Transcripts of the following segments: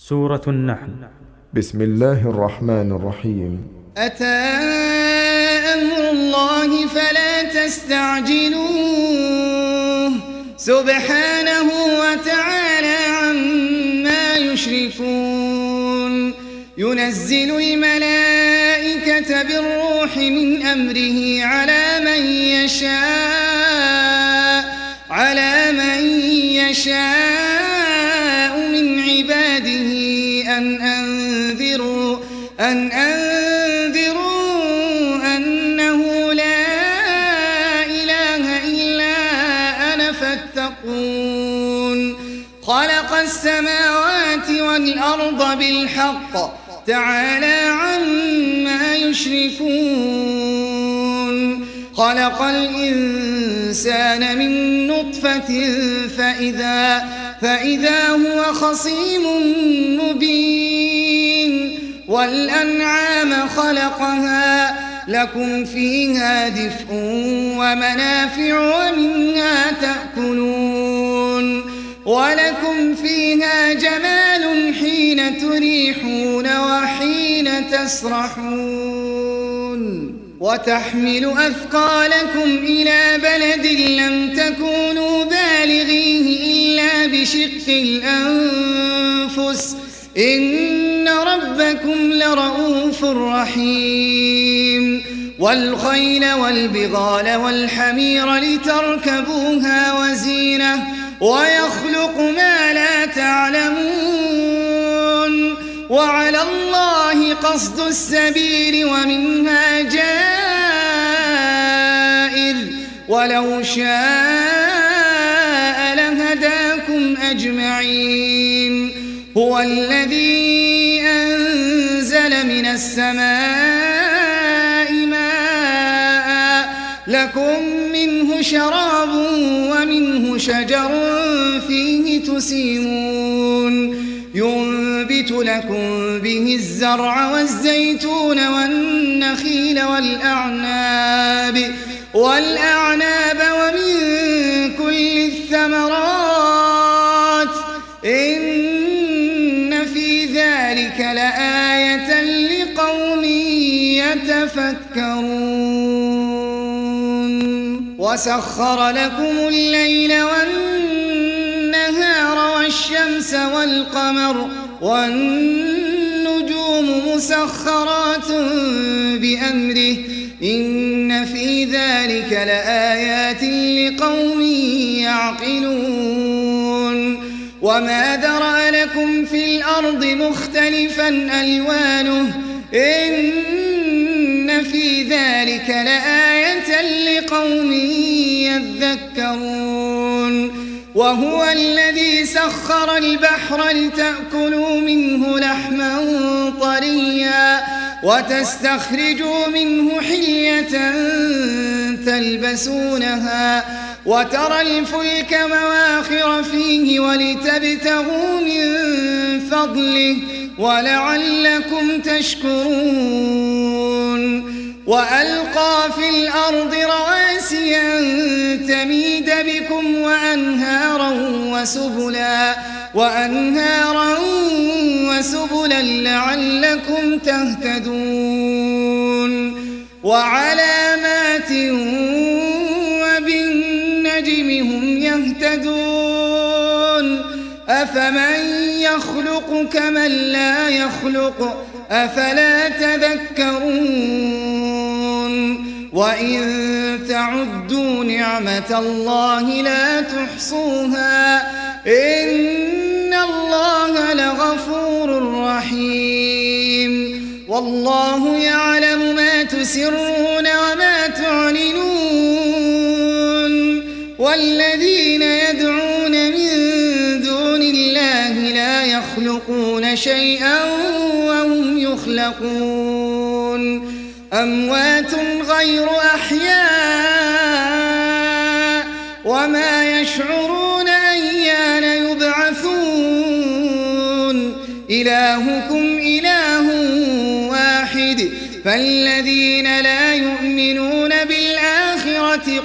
سورة النحل. بسم الله الرحمن الرحيم. أتى أمر الله فلا تستعجلوه سبحانه وتعالى عما يشركون. ينزل الملائكة بالروح من أمره على من يشاء من عباده أن أنذروا أنه لا إله إلا أنا فاتقون. خلق السماوات والأرض بالحق تعالى عما يشركون. خلق الإنسان من نطفة فإذا هو خصيم مبين. والأنعام خلقها لكم فيها دفء ومنافع ومنها تأكلون. ولكم فيها جمال حين تريحون وحين تسرحون. وتحمل أثقالكم إلى بلد لم تكونوا بالغيه إلا بشق الأنفس إن ربكم لرؤوف رحيم. والخيل والبغال والحمير لتركبوها وزينة ويخلق ما لا تعلمون. وعلى الله قصد السبيل ومنها جائر ولو شاء لهداكم أجمعين. هو الذي أنزل من السماء ماء لكم منه شراب ومنه شجر فيه تسيمون. ينبت لكم به الزرع والزيتون والنخيل والأعناب ومن كل الثمرات إن في ذلك لآية لقوم يتفكرون. وسخر لكم الليل والنهار والشمس والقمر والنجوم مسخرات بأمره إن في ذلك لآيات لقوم يعقلون. وما ذرأ لكم في الأرض مختلفا ألوانه إن في ذلك لآية لقوم يذكرون. وهو الذي سخر البحر لتأكلوا منه لحما طريا وتستخرجوا منه حلية تلبسونها وترى الفلك مواخر فيه ولتبتغوا من فضله ولعلكم تشكرون. وألقى في الأرض رواسي أن تميد بكم وأنهارا وسبلا لعلكم تهتدون. وعلامات وبالنجم هم يهتدون. أفمن يخلق كمن لا يخلق أفلا تذكرون. وإن تعدوا نعمة الله لا تحصوها إن الله لغفور رحيم. والله يعلم ما تسرون وما تعلنون. والذين يدعون من دون الله لا يخلقون شيئا وهم يخلقون. أموات غير أحياء وما يشعرون أيان يبعثون. إلهكم إله واحد فالذين لا يؤمنون بالآخرة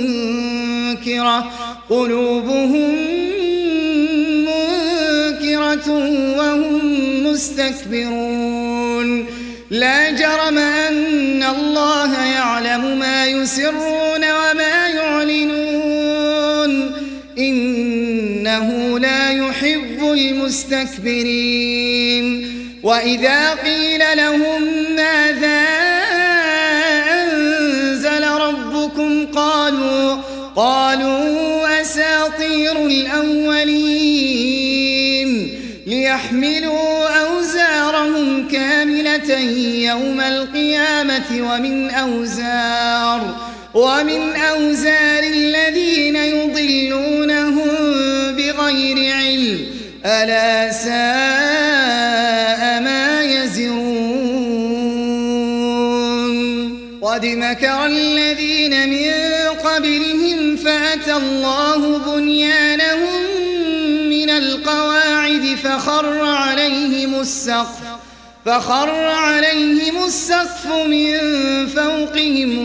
قلوبهم منكرة بصيرة وهم مستكبرون لا جرم أن الله يعلم ما يسرون وما يعلنون إنه لا يحب المستكبرين وإذا قيل لهم ماذا أنزل ربكم قالوا أساطير الأولين ليحملوا أوزارهم كاملة يوم القيامة ومن أوزار الذين يضلونهم بغير علم ألا ساء ما يزرون قد مكر الذين من قبلهم فأتى الله بنيانهم من القواعد فخر عليهم السقف من فوقهم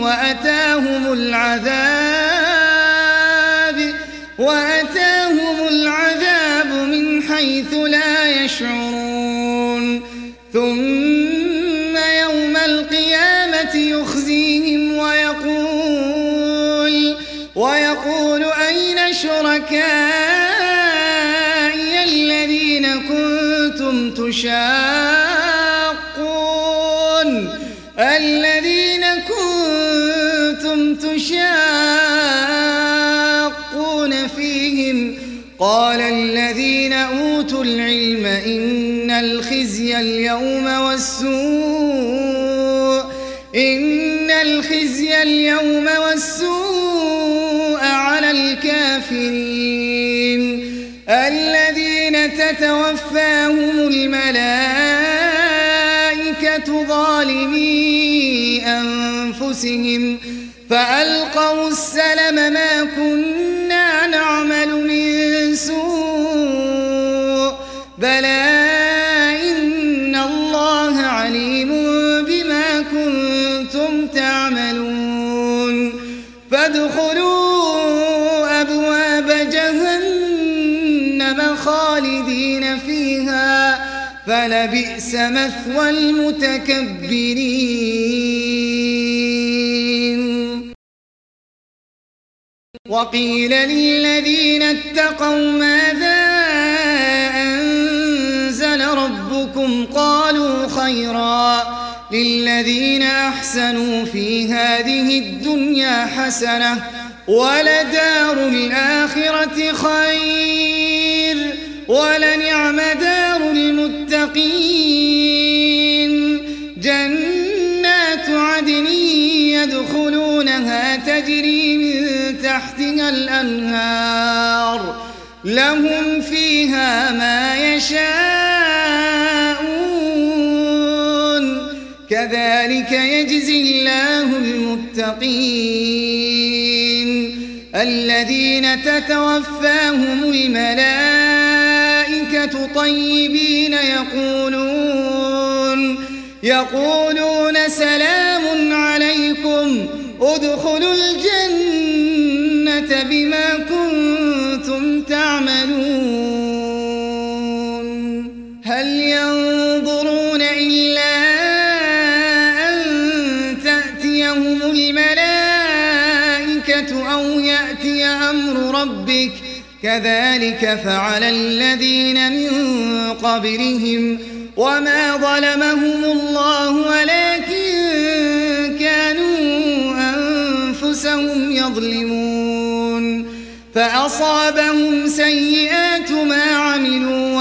وأتاهم العذاب من حيث لا يشعرون ثم يوم القيامة يخزيهم ويقول أين شركائي الذين كنتم تشاقون فيهم قال الذين أوتوا العلم إن الخزي اليوم والسوء على الكافرين الذين تتوفاهم الملائكة ظالمي أنفسهم فألقوا السلم ما كنا نعمل من سوء بلى إن الله عليم بما كنتم تعملون فادخلوا أبواب جهنم خالدين فيها فلبئس مثوى المتكبرين وقيل للذين اتقوا ماذا أنزل ربكم قالوا خيرا للذين أحسنوا في هذه الدنيا حسنة ولدار الآخرة خير ولنعم دار المتقين جنات عدن يدخلونها تجري من تحتها الأنهار لهم فيها ما يشاءون كذلك يجزي الله المتقين الذين تتوفاهم الملائكة طيبين يقولون سلام عليكم ادخلوا الجنة بما كنتم تعملون هل ينظرون إلا أن تأتيهم الملائكة أو يأتي أمر ربك كذلك فعل الذين من قبلهم وما ظلمهم الله ولكن كانوا أنفسهم يظلمون فأصابهم سيئات ما عملوا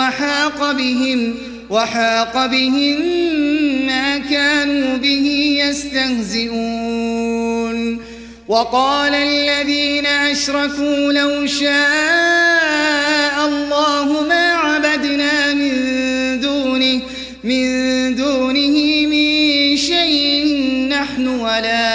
وحاق بهم ما كانوا به يستهزئون وقال الذين أشركوا لو شاء الله ما عبدنا من دونه من شيء نحن ولا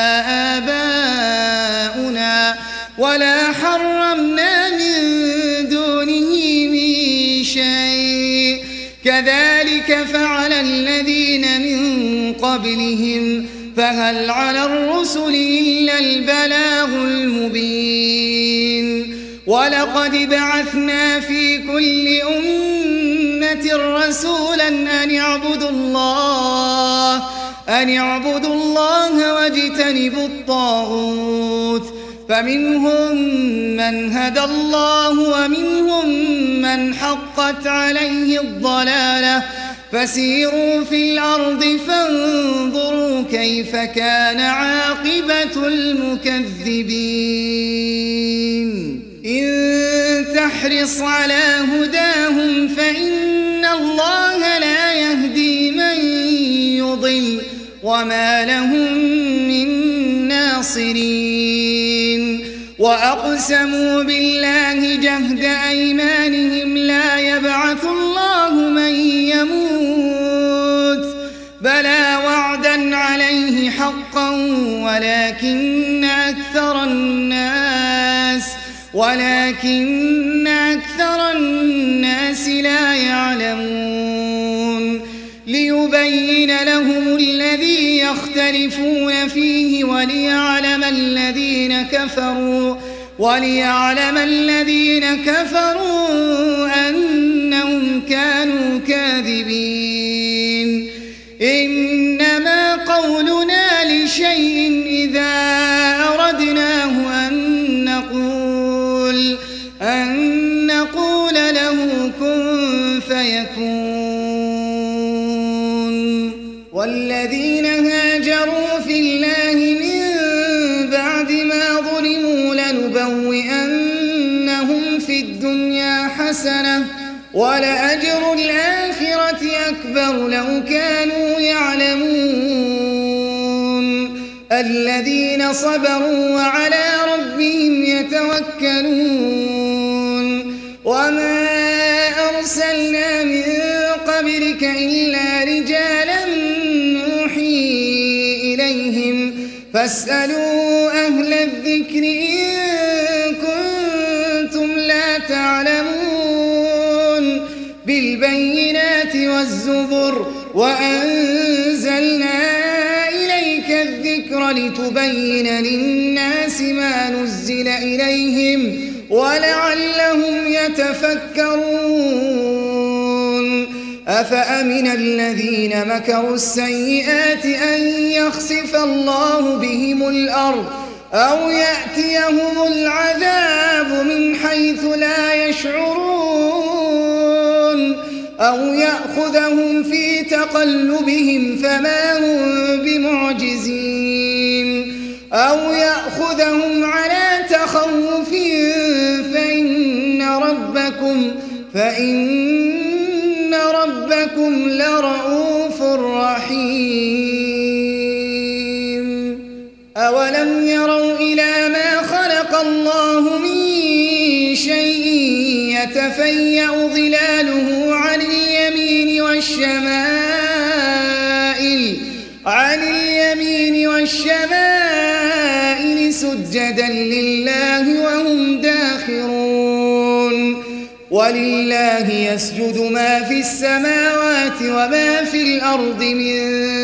آباؤنا ولا حرمنا من دونه من شيء كذلك فعل الذين من قبلهم فهل على الرسل إلا البلاغ المبين ولقد بعثنا في كل أمة أمة رسولا أن اعبدوا الله واجتنبوا الطاغوت فمنهم من هدى الله ومنهم من حقت عليه الضلالة فسيروا في الأرض فانظروا كيف كان عاقبة المكذبين إن تحرص على هداهم فإن الله لا يهدي من يضل وما لهم من ناصرين وأقسموا بالله جهد أيمانهم لا يبعث الله من يموت بلى وعدا عليه حقا ولكن أكثر الناس لا يعلمون ليبين لهم الذي يختلفون فيه وليعلم الذين كفروا أنهم كانوا كاذبين إنما قولنا لشيء إذا أردناه أن نقول له كن فيكون والذين هاجروا في الله من بعد ما ظلموا لنبوئنهم في الدنيا حسنة ولأجر الآخرة أكبر لو كانوا يعلمون الذين صبروا وعلى ربهم يتوكلون وما أرسلنا من قبلك إلا رجالا نوحي إليهم فاسألوا أهل الذكر إن كنتم لا تعلمون بالبينات والزبر وأنزلنا إليك الذكر لتبين للناس ما نزل إليهم ولعلهم يتفكرون أفأمن الذين مكروا السيئات أن يخسف الله بهم الأرض أو يأتيهم العذاب من حيث لا يشعرون أو يأخذهم في تقلبهم فما هم بمعجزين أو يأخذهم على تخوف فإن ربكم لرؤوف رحيم أولم يروا إلى ما خلق الله من شيء يتفيأ ظلاله عن اليمين والشمائل سجدا لله وهم داخرون ولله يسجد ما في السماوات وما في الأرض من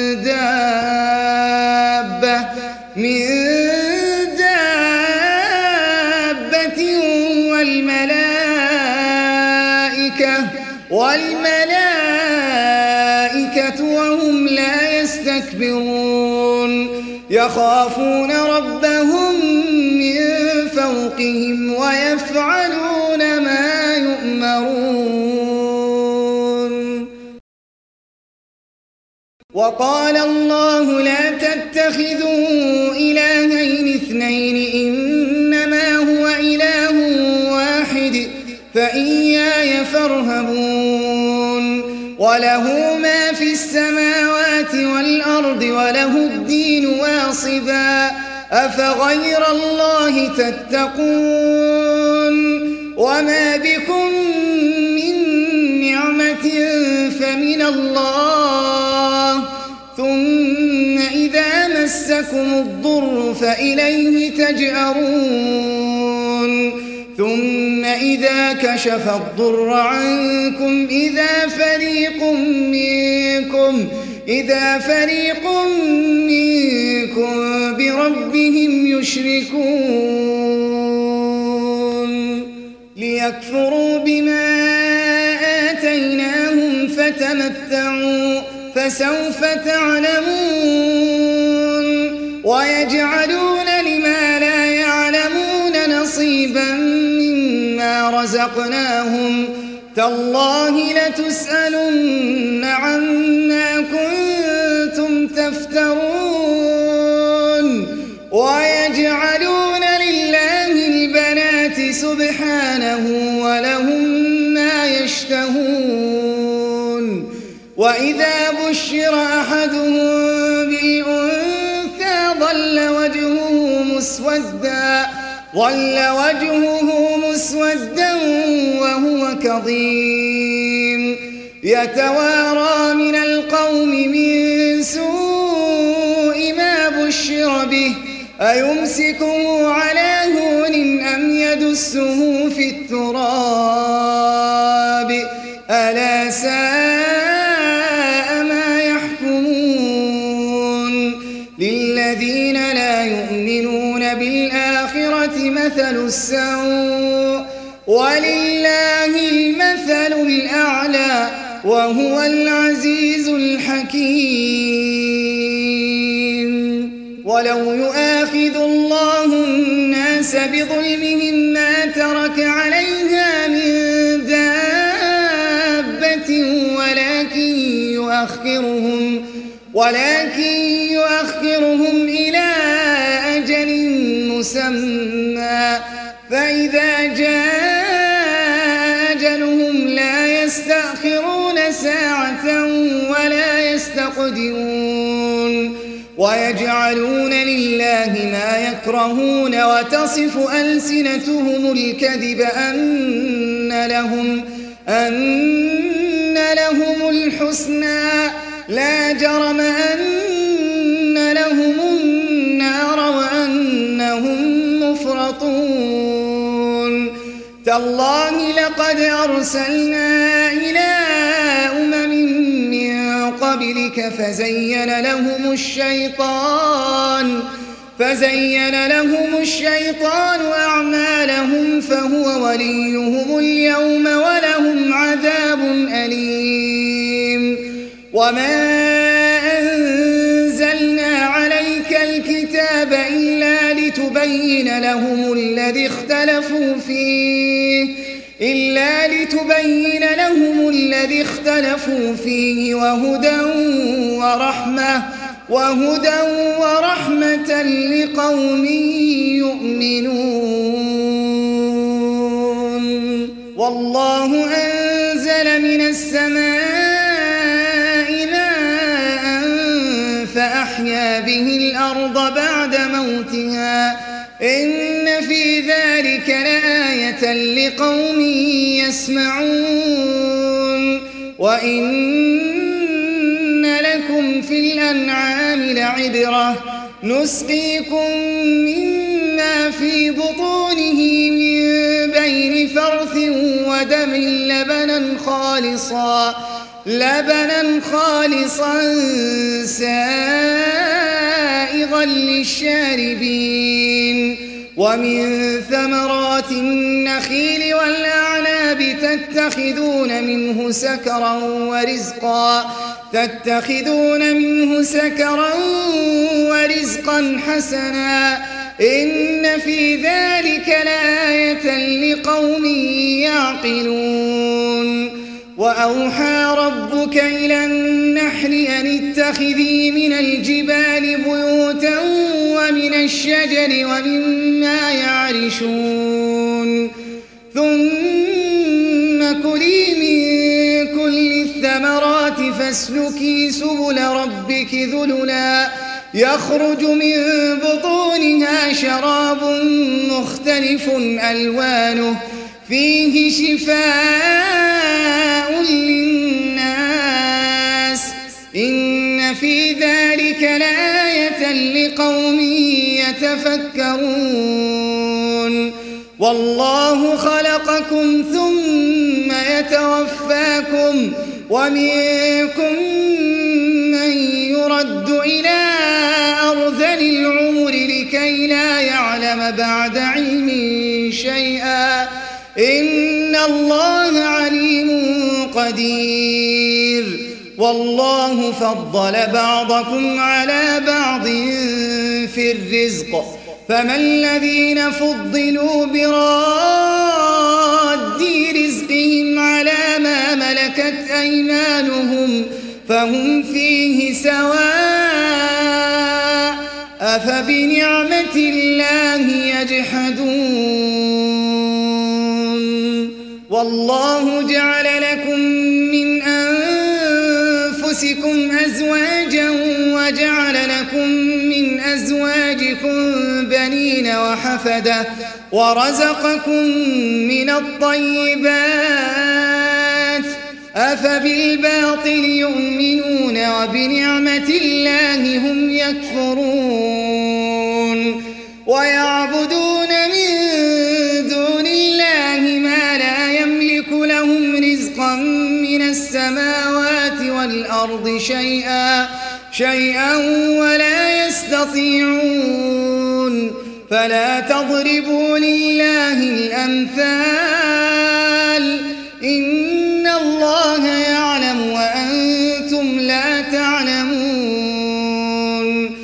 دابة والملائكة وهم لا يستكبرون يخافون ربهم من فوقهم ويفعلون ما يؤمرون وقال الله لا تتخذوا إلهين اثنين إنما هو إله واحد فإياي فارهبون وله ما في السماوات والأرض وله الدين واصبا أفغير الله تتقون وما بكم من نعمة فمن الله ثم إذا مسكم الضر فإليه تجأرون ثم إذا كشف الضر عنكم إذا فريق منكم بربهم يشركون ليكفروا بما آتيناهم فتمتعوا فسوف تعلمون ويجعلون لما لا يعلمون نصيبا مما رزقناهم تالله لتسألن عما كنتم تفترون ويجعلون لله البنات سبحانه ولهم ما يشتهون وإذا بشر أحدهم بالأنثى ظل وجهه مسودا وهو كظيم يتوارى من القوم من سوء ما بشر به أيمسكه على هون أم يدسه في التراب ألا ساء ما يحكمون للذين لا يؤمنون بالآخرة مثل السوء ولله المثل الأعلى وهو العزيز الحكيم ولو يؤاخذ الله الناس بظلمهم ما ترك عليها من دابة ولكن يؤخرهم إلى أجل مسمى فإذا جاء أجلهم لا يستأخرون ساعة ولا يستقدمون ويجعلون لله ما يكرهون وتصف ألسنتهم الكذب أن لهم الحسنى لا جرم أن لهم النار وأنهم مفرطون تالله لقد أرسلنا إلى أمم من قبلك فزين لهم الشيطان أعمالهم فهو وليهم اليوم ولهم عذاب أليم وما أنزلنا عليك الكتاب إلا لتبين لهم الذي اختلفوا فيه وهدى ورحمة لقوم يؤمنون والله أنزل من السماء ماء فأحيا به الأرض بعد موتها إن في ذلك لآية لقوم يسمعون وإن لكم في الأنعام لعبرة نسقيكم مما في بطونه من بين فرث ودم لبنا خالصا سائغا للشاربين ومن ثمرات النخيل والأعناب تتخذون منه سكرا ورزقا حسنا إن في ذلك لآية لقوم يعقلون وأوحى ربك إلى النحل أن اتخذي من الجبال بيوتا ومن الشجر ومما يعرشون ثم كلي من كل الثمرات فاسلكي سبل ربك ذللا يخرج من بطونها شراب مختلف ألوانه فيه شفاء للناس إن في ذلك لآية لقوم يتفكرون والله خلقكم ثم يتوفاكم ومنكم من يرد إلى أرذل العمر لكي لا يعلم بعد علم شيئا إن الله عليم قدير والله فضل بعضكم على بعض في الرزق فما الذين فضلوا براد رزقهم على ما ملكت أيمانهم فهم فيه سواء أفبنعمة الله يجحدون والله جعل لكم من أنفسكم أزواجا وجعل لكم من أزواجكم بنين وحفدة ورزقكم من الطيبات أفبالباطل يؤمنون وبنعمة الله هم يكفرون ويعبدون من دون الله ما لا يملك لهم رزقا من السماوات والأرض شيئا ولا يستطيعون فلا تضربوا لله الأمثال إن الله يعلم وأنتم لا تعلمون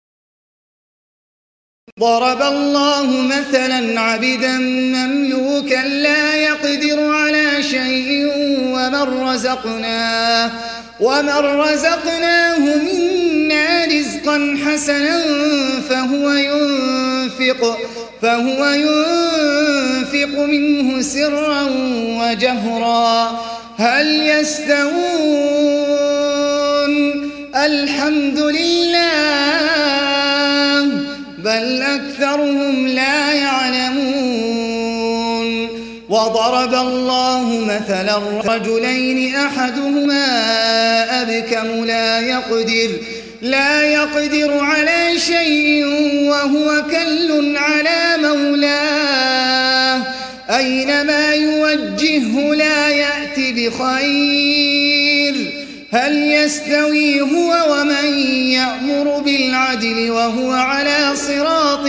ضرب الله مثلا عبدا مملوكا لا يقدر على شيء ومن رزقناه منا رزقا حسنا فهو ينفق منه سرا وجهرا هل يستوون الحمد لله بل أكثرهم لا يعلمون وضرب الله مثلا رجلين أحدهما أبكم لا يقدر على شيء وهو كل على مولاه أينما يوجهه لا يأتي بخير هل يستوي هو ومن يأمر بالعدل وهو على صراط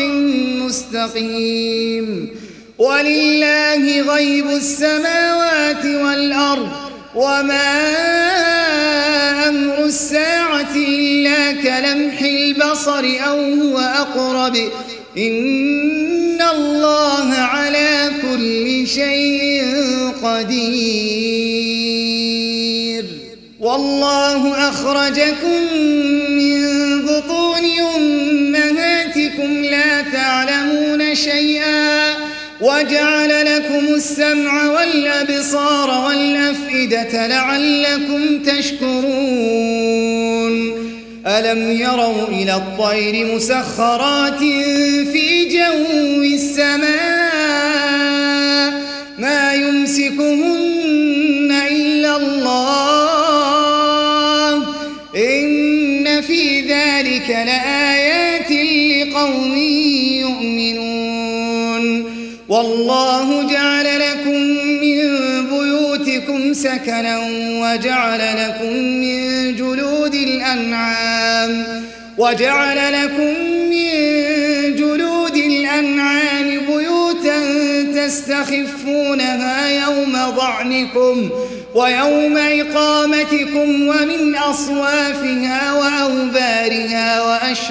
مستقيم ولله غيب السماوات والأرض وما أمر الساعة إلا كلمح البصر أو هو أقرب إن الله على كل شيء قدير والله أخرجكم من بطون أمهاتكم لا تعلمون شيئا وجعل لكم السمع والأبصار والأفئدة لعلكم تشكرون ألم يروا إلى الطير مسخرات في جو السماء ما يمسكهن إلا الله إن في ذلك لآيات لقوم يؤمنون والله جعل لكم من بيوتكم سكنا وجعل لكم من جلود الأنعام بيوتا تستخفونها يوم ضعنكم ويوم إقامتكم ومن أصوافها وأوبارها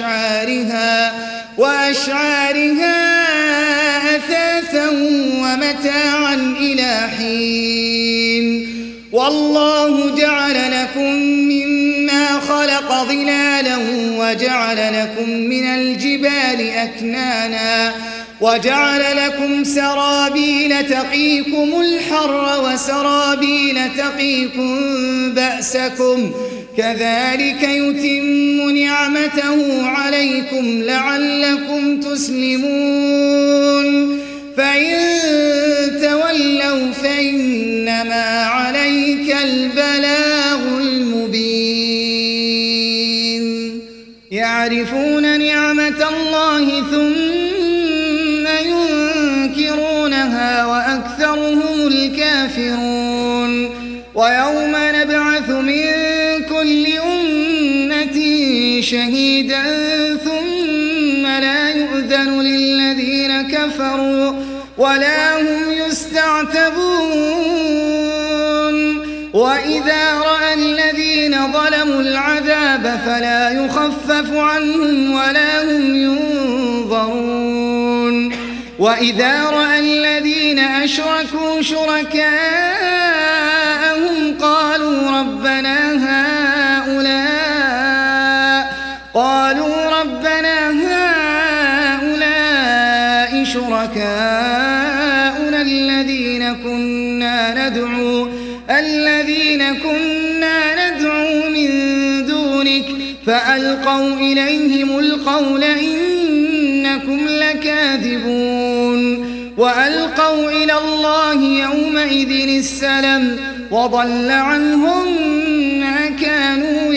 وأشعارها أثاثا ومتاعا إلى حين والله جعل لكم مما خلق ظلالا وجعل لكم من الجبال أكنانا وجعل لكم سرابيل تقيكم الحر وسرابيل تقيكم بأسكم كذلك يتم نعمته عليكم لعلكم تسلمون فإن تولوا فإنما عليك البلاغ المبين يعرفون نعمة الله ثم ينكرونها وأكثرهم الكافرون ويوم نبعث من كل أمة شهيدا ثم لا يؤذن للذين كفروا ولا هم يستعتبون وإذا رأى الذين ظلموا العذاب فلا يخفف عنهم ولا هم ينظرون وإذا رأى الذين أشركوا شركاءهم قالوا ربنا هؤلاء شركاؤنا الذين كنا ندعو من دونك فألقوا إليهم القول إنكم لكاذبون وألقوا إلى الله يومئذ السلم وضل عنهم ما كانوا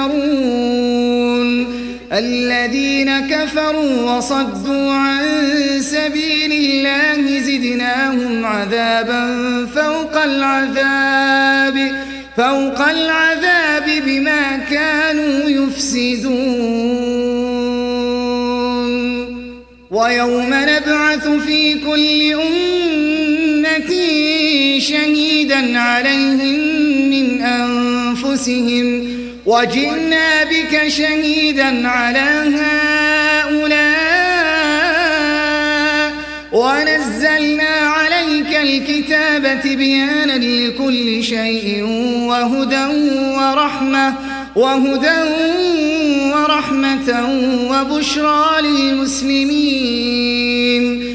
يفترون الذين كفروا وصدوا عن سبيل الله زدناهم عذابا فوق العذاب بما كانوا يفسدون ويوم نبعث في كل أمة شهيدا عليهم من أنفسهم وجئنا بك شهيدا على هؤلاء ونزلنا عليك الكتاب تبيانا لكل شيء وهدى ورحمة وبشرى للمسلمين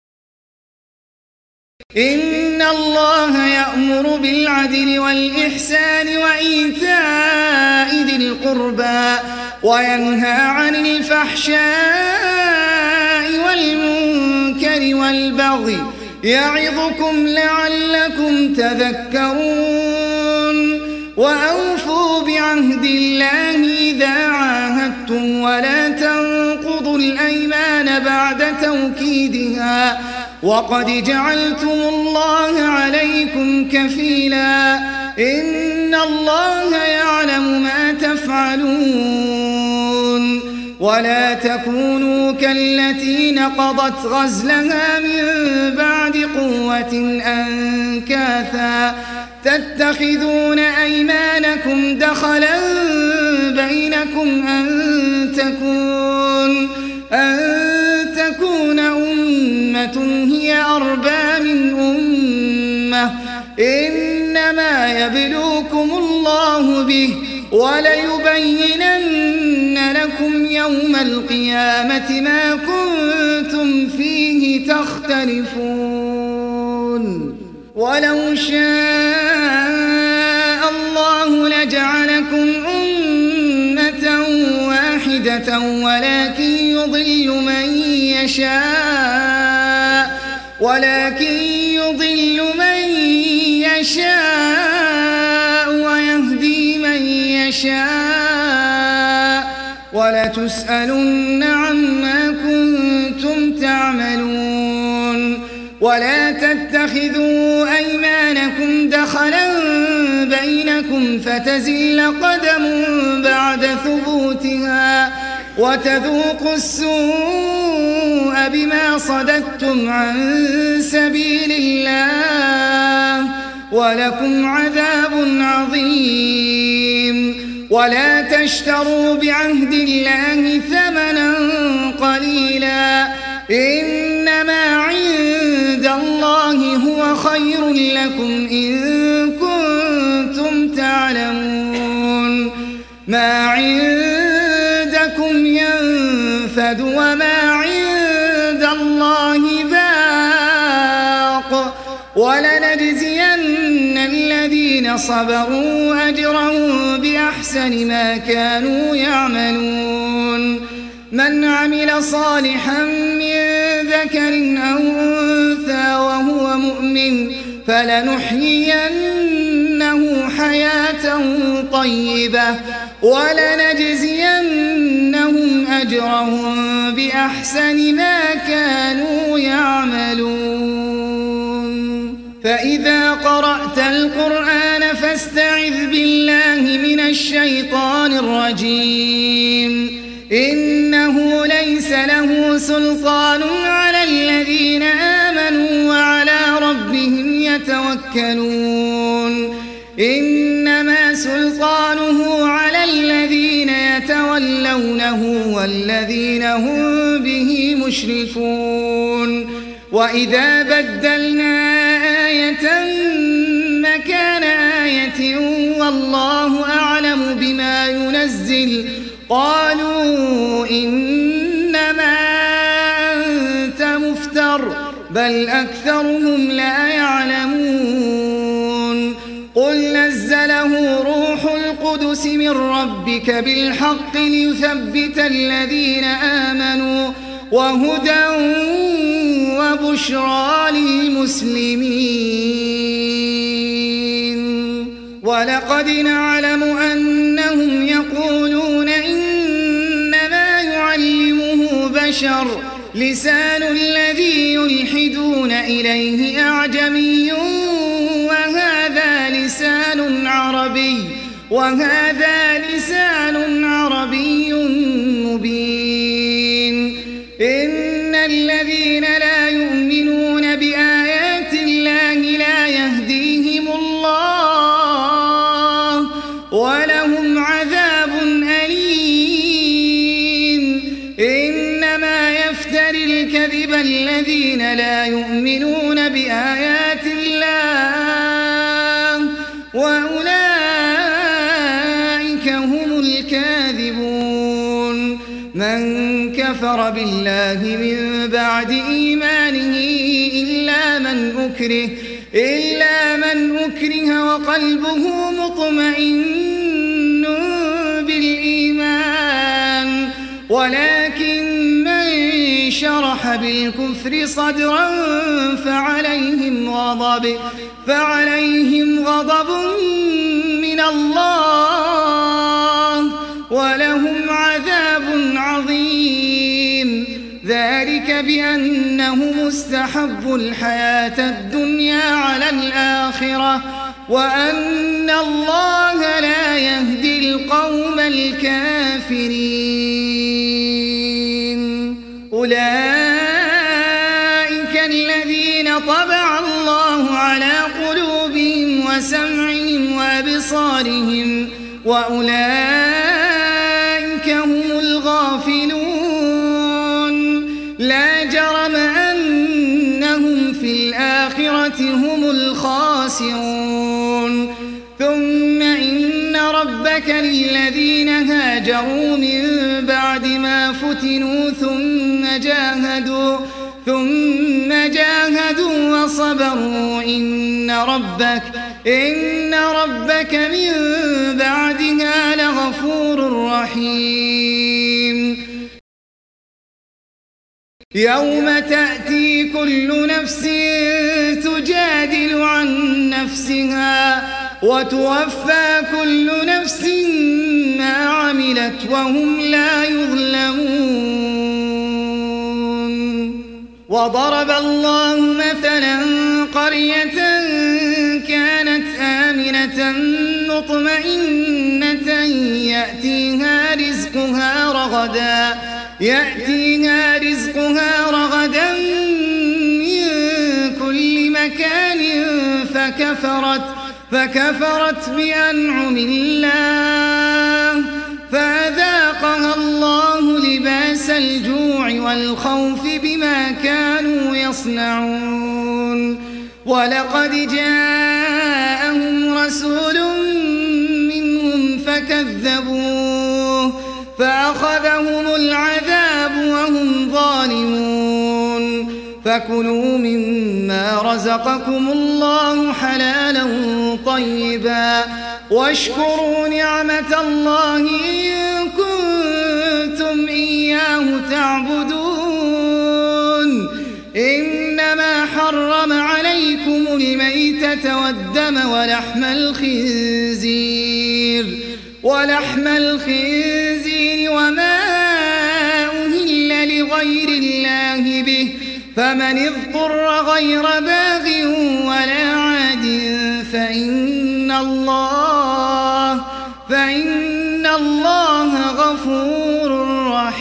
إن الله يأمر بالعدل والإحسان وإيتاء ذي القربى وينهى عن الفحشاء والمنكر والبغي يعظكم لعلكم تذكرون وأوفوا بعهد الله إذا عاهدتم ولا تنقضوا الأيمان بعد توكيدها وقد جعلتم الله عليكم كفيلا إن الله يعلم ما تفعلون ولا تكونوا كالتي نقضت غزلها من بعد قوة أنكاثا تتخذون أيمانكم دخلا بينكم أن تكون أمة هي أربى من أمة إنما يبلوكم الله به وليبينن لكم يوم القيامة ما كنتم فيه تختلفون ولو شاء الله لجعلكم أمة واحدة ولكن يضل من يشاء ويهدي من يشاء ولتسألن عما كنتم تعملون ولا تتخذوا أيمانكم دخلا بينكم فتزل قدم بعد ثبوتها وتذوقوا السوء بما صددتم عن سبيل الله ولكم عذاب عظيم ولا تشتروا بعهد الله ثمنا قليلا إنما عند الله هو خير لكم إن كنتم تعلمون ما عندكم ينفد وما عند الله باق ولنجزين الذين صبروا أجرهم بأحسن ما كانوا يعملون من عمل صالحا من ذكر أو أنثى وهو مؤمن فلنحيينه حياة طيبة ولنجزينهم أجرهم بأحسن ما كانوا يعملون فإذا قرأت القرآن فاستعذ بالله من الشيطان الرجيم إنه ليس له سلطان على الذين آمنوا وعلى ربهم يتوكلون سلطانه على الذين يتولونه والذين هم به مشركون وإذا بدلنا آية مكان آية والله أعلم بما ينزل قالوا إنما أنت مفتر بل أكثرهم لا يعلمون قل نزله روح القدس من ربك بالحق ليثبت الذين آمنوا وهدى وبشرى للمسلمين ولقد نعلم أنهم يقولون إنما يعلمه بشر لسان الذي يلحدون إليه أعجمي وهذا لسان عربي مبين إن الذين لا يؤمنون بآيات الله لا يهديهم الله ولهم عذاب أليم إنما يفتري الكذب الذين لا يؤمنون بآيات الله وأولئك هم الكاذبون من كفر بالله من بعد إيمانه إلا من أكره وقلبه مطمئن بالإيمان ولكن من شرح بالكفر صدرا فعليهم غضب من الله ولهم عذاب عظيم ذلك بأنهم استحبوا الحياة الدنيا على الآخرة وأن الله لا يهدي القوم الكافرين أولئك الذين طبع الله على قلوبهم وسمعهم وأبصارهم وأولئك هم الغافلون لا جرم أنهم في الآخرة هم الخاسرون ثم إن ربك للذين هاجروا من بعد ما فتنوا ثم جاهدوا وصبروا إن ربك من بعدها لغفور رحيم يوم تأتي كل نفس تجادل عن نفسها وتوفى كل نفس ما عملت وهم لا يظلمون وضرب الله مثلا قرية كانت آمنة مطمئنة يأتيها رزقها رغدا من كل مكان فكفرت بأنعم الله فأذاقها الله لباس الجوع والخوف بما كانوا يصنعون ولقد جاءهم رسول منهم فكذبوه فأخذهم العذاب وهم ظالمون فكلوا مما رزقكم الله حلالا طيبا واشكروا نعمة الله إن كنتم إياه تعبدون إنما حرم عليكم الميتة والدم ولحم الخنزير وما أهل لغير الله به فمن اضطر غير باغ ولا عاد فإن الله غفور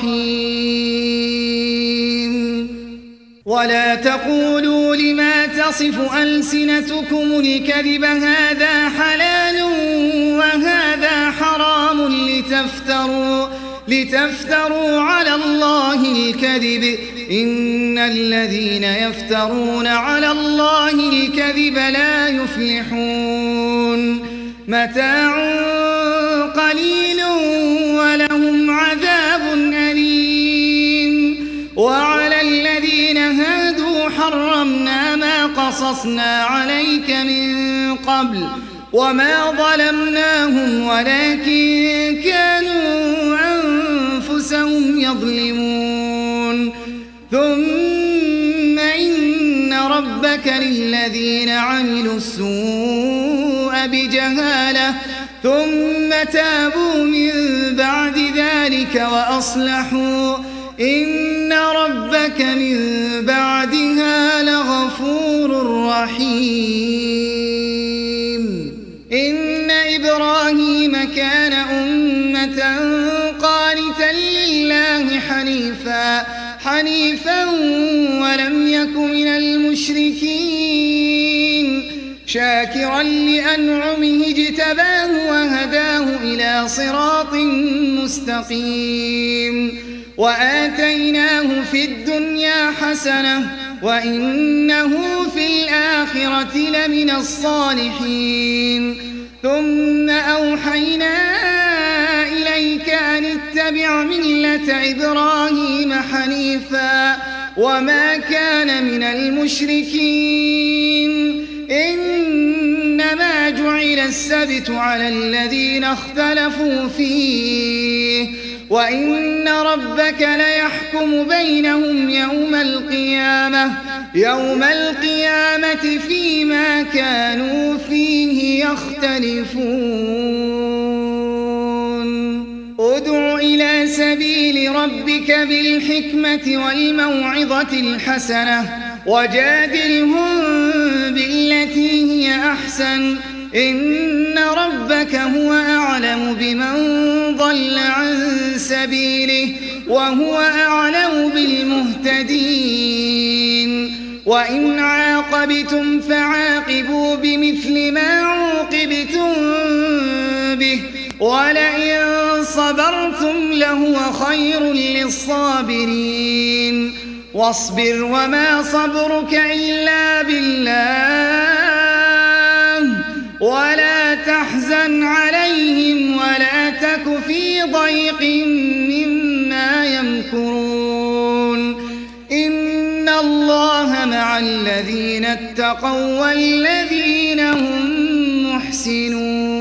رحيم ولا تقولوا لما تصف ألسنتكم الكذب هذا حلال وهذا لتفتروا على الله الكذب إن الذين يفترون على الله الكذب لا يفلحون متاع قليل ولهم عذاب أليم وعلى الذين هادوا حرمنا ما قصصنا عليك من قبل وما ظلمناهم ولكن كانوا أنفسهم يظلمون ثم إن ربك للذين عملوا السوء بجهالة ثم تابوا من بعد ذلك وأصلحوا إن ربك من بعدها لغفور رحيم إن إبراهيم كان أمة قانتا لله حنيفا ولم يك من المشركين شاكرا لأنعمه اجتباه وهداه إلى صراط مستقيم وآتيناه في الدنيا حسنة وإنه في الآخرة لمن الصالحين ثم أوحينا إليك أن اتبع ملة إبراهيم حنيفا وما كان من المشركين إنما جعل السبت على الذين اختلفوا فيه وإن ربك ليحكم بينهم يوم القيامة فيما كانوا فيه يختلفون ادع إلى سبيل ربك بالحكمة والموعظة الحسنة وجادلهم بالتي هي أحسن إن ربك هو أعلم بمن ضل عن سبيله وهو أعلم بالمهتدين وإن عاقبتم فعاقبوا بمثل ما عوقبتم به ولئن صبرتم لهو خير للصابرين واصبر وما صبرك إلا بالله ولا تحزن عليهم ولا تك في ضيق مما يمكرون إن الله مع الذين اتقوا والذين هم محسنون